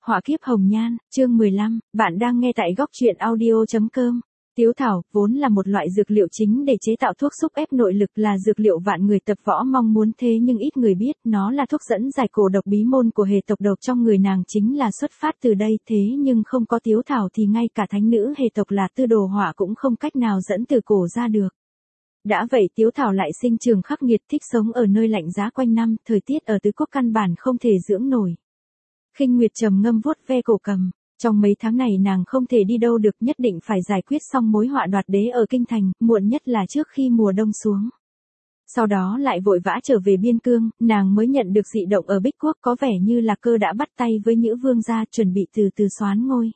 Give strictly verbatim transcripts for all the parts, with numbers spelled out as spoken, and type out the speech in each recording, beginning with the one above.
Họa kiếp hồng nhan, chương mười lăm, bạn đang nghe tại góc truyện audio chấm com. Tiếu thảo, vốn là một loại dược liệu chính để chế tạo thuốc xúc ép nội lực, là dược liệu vạn người tập võ mong muốn, thế nhưng ít người biết nó là thuốc dẫn giải cổ độc bí môn của hệ tộc độc trong người nàng chính là xuất phát từ đây, thế nhưng không có tiếu thảo thì ngay cả thánh nữ hệ tộc là Tư Đồ Họa cũng không cách nào dẫn từ cổ ra được. Đã vậy tiếu thảo lại sinh trường khắc nghiệt, thích sống ở nơi lạnh giá quanh năm, thời tiết ở tứ quốc căn bản không thể dưỡng nổi. Khinh Nguyệt trầm ngâm vuốt ve cổ cầm, trong mấy tháng này nàng không thể đi đâu được, nhất định phải giải quyết xong mối họa đoạt đế ở kinh thành, muộn nhất là trước khi mùa đông xuống. Sau đó lại vội vã trở về biên cương, nàng mới nhận được dị động ở Bích Quốc, có vẻ như là Cơ đã bắt tay với Nhữ Vương gia, chuẩn bị từ từ soán ngôi.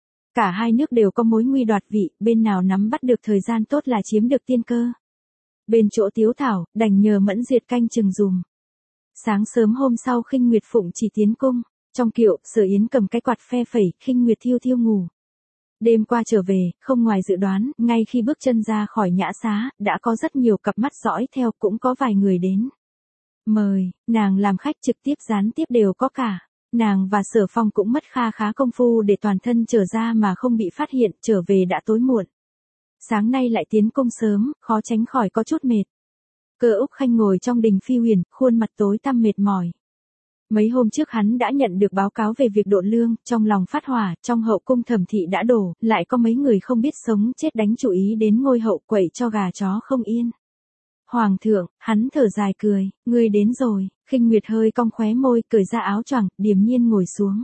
Cả hai nước đều có mối nguy đoạt vị, bên nào nắm bắt được thời gian tốt là chiếm được tiên cơ. Bên chỗ Tiếu thảo, đành nhờ Mẫn Diệt canh chừng dùm. Sáng sớm hôm sau Khinh Nguyệt phụng chỉ tiến cung. Trong kiệu, Sở Yến cầm cái quạt phe phẩy, Khinh Nguyệt thiêu thiêu ngủ. Đêm qua trở về, không ngoài dự đoán, ngay khi bước chân ra khỏi nhã xá, đã có rất nhiều cặp mắt dõi theo, cũng có vài người đến. Mời, nàng làm khách trực tiếp gián tiếp đều có cả. Nàng và Sở Phong cũng mất kha khá công phu để toàn thân trở ra mà không bị phát hiện, trở về đã tối muộn. Sáng nay lại tiến cung sớm, khó tránh khỏi có chút mệt. Cơ Úc Khanh ngồi trong đình Phi Huyền, khuôn mặt tối tăm mệt mỏi. Mấy hôm trước hắn đã nhận được báo cáo về việc độn lương, trong lòng phát hỏa, trong hậu cung Thẩm thị đã đổ, lại có mấy người không biết sống chết đánh chủ ý đến ngôi hậu, quậy cho gà chó không yên. Hoàng thượng, hắn thở dài cười, ngươi đến rồi. Khinh Nguyệt hơi cong khóe môi, cởi ra áo choàng, điềm nhiên ngồi xuống.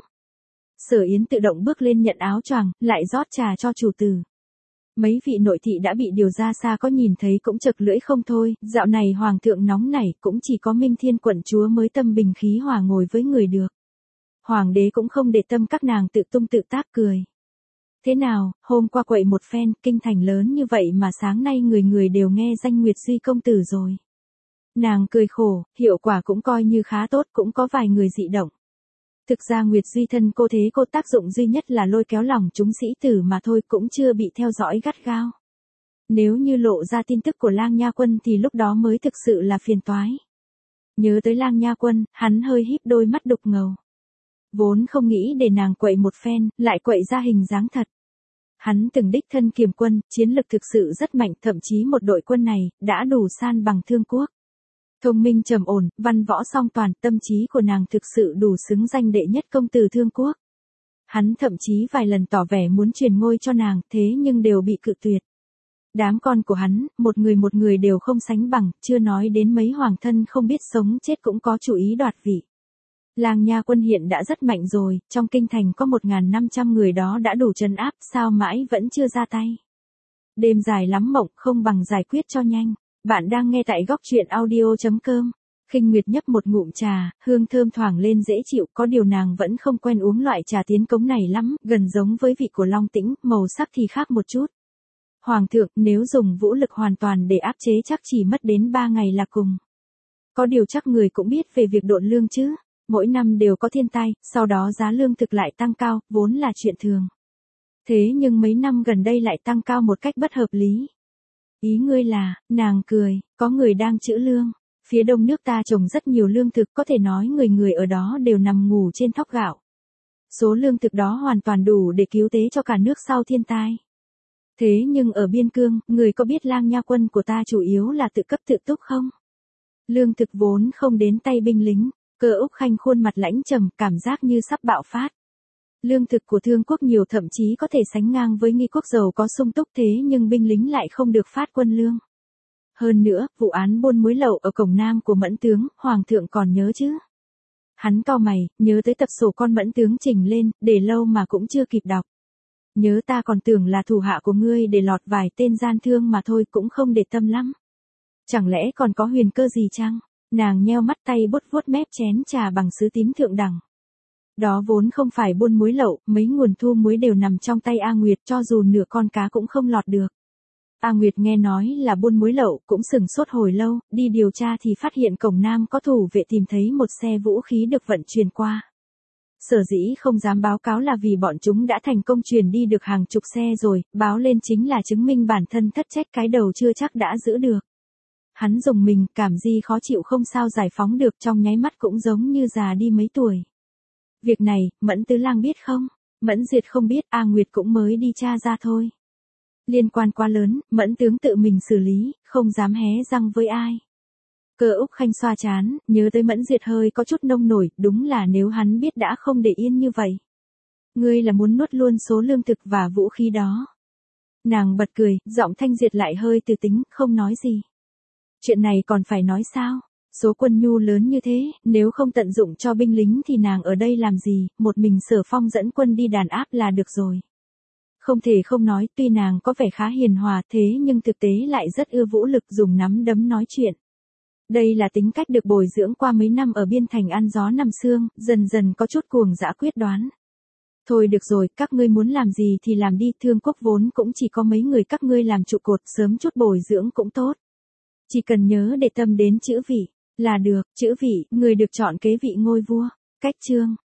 Sở Yến tự động bước lên nhận áo choàng, lại rót trà cho chủ tử. Mấy vị nội thị đã bị điều ra xa có nhìn thấy cũng chật lưỡi không thôi, dạo này hoàng thượng nóng nảy, cũng chỉ có Minh Thiên quận chúa mới tâm bình khí hòa ngồi với người được. Hoàng đế cũng không để tâm các nàng tự tung tự tác cười. Thế nào, hôm qua quậy một phen, kinh thành lớn như vậy mà sáng nay người người đều nghe danh Nguyệt Duy công tử rồi. Nàng cười khổ, hiệu quả cũng coi như khá tốt, cũng có vài người dị động. Thực ra Nguyệt Duy thân cô thế cô tác dụng duy nhất là lôi kéo lòng chúng sĩ tử mà thôi, cũng chưa bị theo dõi gắt gao. Nếu như lộ ra tin tức của Lang Nha Quân thì lúc đó mới thực sự là phiền toái. Nhớ tới Lang Nha Quân, hắn hơi híp đôi mắt đục ngầu. Vốn không nghĩ để nàng quậy một phen, lại quậy ra hình dáng thật. Hắn từng đích thân kiềm quân, chiến lực thực sự rất mạnh, thậm chí một đội quân này đã đủ san bằng Thương Quốc. Thông minh trầm ổn, văn võ song toàn, tâm trí của nàng thực sự đủ xứng danh đệ nhất công tử Thương Quốc. Hắn thậm chí vài lần tỏ vẻ muốn truyền ngôi cho nàng, thế nhưng đều bị cự tuyệt. Đám con của hắn, một người một người đều không sánh bằng, chưa nói đến mấy hoàng thân không biết sống chết cũng có chủ ý đoạt vị. Lang Nha Quân hiện đã rất mạnh rồi, trong kinh thành có một nghìn năm trăm người đó đã đủ trấn áp, sao mãi vẫn chưa ra tay. Đêm dài lắm mộng, không bằng giải quyết cho nhanh. Bạn đang nghe tại góc truyện audio chấm com. Khinh Nguyệt nhấp một ngụm trà, hương thơm thoảng lên dễ chịu, có điều nàng vẫn không quen uống loại trà tiến cống này lắm, gần giống với vị của Long Tĩnh, màu sắc thì khác một chút. Hoàng thượng, nếu dùng vũ lực hoàn toàn để áp chế chắc chỉ mất đến ba ngày là cùng. Có điều chắc người cũng biết về việc độn lương chứ, mỗi năm đều có thiên tai, sau đó giá lương thực lại tăng cao, vốn là chuyện thường. Thế nhưng mấy năm gần đây lại tăng cao một cách bất hợp lý. Ý ngươi là, nàng cười, có người đang trữ lương. Phía đông nước ta trồng rất nhiều lương thực, có thể nói người người ở đó đều nằm ngủ trên thóc gạo. Số lương thực đó hoàn toàn đủ để cứu tế cho cả nước sau thiên tai. Thế nhưng ở biên cương, người có biết Lang Nha Quân của ta chủ yếu là tự cấp tự túc không? Lương thực vốn không đến tay binh lính. Cơ Úc Khanh khuôn mặt lãnh trầm, cảm giác như sắp bạo phát. Lương thực của Thương Quốc nhiều, thậm chí có thể sánh ngang với Nghi Quốc giàu có sung túc, thế nhưng binh lính lại không được phát quân lương. Hơn nữa, vụ án buôn muối lậu ở cổng Nam của Mẫn tướng, Hoàng thượng còn nhớ chứ? Hắn cau mày, nhớ tới tập sổ con Mẫn tướng trình lên, để lâu mà cũng chưa kịp đọc. Nhớ ta còn tưởng là thủ hạ của ngươi để lọt vài tên gian thương mà thôi, cũng không để tâm lắm. Chẳng lẽ còn có huyền cơ gì chăng? Nàng nheo mắt, tay bút vuốt mép chén trà bằng sứ tím thượng đẳng. Đó vốn không phải buôn muối lậu, mấy nguồn thu muối đều nằm trong tay A Nguyệt, cho dù nửa con cá cũng không lọt được. A Nguyệt nghe nói là buôn muối lậu, cũng sừng sốt hồi lâu, đi điều tra thì phát hiện cổng Nam có thủ vệ tìm thấy một xe vũ khí được vận chuyển qua. Sở dĩ không dám báo cáo là vì bọn chúng đã thành công truyền đi được hàng chục xe rồi, báo lên chính là chứng minh bản thân thất trách, cái đầu chưa chắc đã giữ được. Hắn dùng mình, cảm gì khó chịu không sao giải phóng được, trong nháy mắt cũng giống như già đi mấy tuổi. Việc này, Mẫn Tứ Lang biết không? Mẫn Duyệt không biết, A Nguyệt cũng mới đi tra ra thôi. Liên quan quá lớn, Mẫn tướng tự mình xử lý, không dám hé răng với ai. Cơ Úc Khanh xoa chán, nhớ tới Mẫn Duyệt hơi có chút nông nổi, đúng là nếu hắn biết đã không để yên như vậy. Ngươi là muốn nuốt luôn số lương thực và vũ khí đó. Nàng bật cười, giọng Thanh Diệt lại hơi từ tính, không nói gì. Chuyện này còn phải nói sao? Số quân nhu lớn như thế, nếu không tận dụng cho binh lính thì nàng ở đây làm gì, một mình Sở Phong dẫn quân đi đàn áp là được rồi. Không thể không nói, tuy nàng có vẻ khá hiền hòa thế nhưng thực tế lại rất ưa vũ lực dùng nắm đấm nói chuyện. Đây là tính cách được bồi dưỡng qua mấy năm ở biên thành ăn gió nằm sương, dần dần có chút cuồng dã quyết đoán. Thôi được rồi, các ngươi muốn làm gì thì làm đi, Thương Quốc vốn cũng chỉ có mấy người các ngươi làm trụ cột, sớm chút bồi dưỡng cũng tốt. Chỉ cần nhớ để tâm đến chữ vị, là được, chữ vị, người được chọn kế vị ngôi vua. Cách chương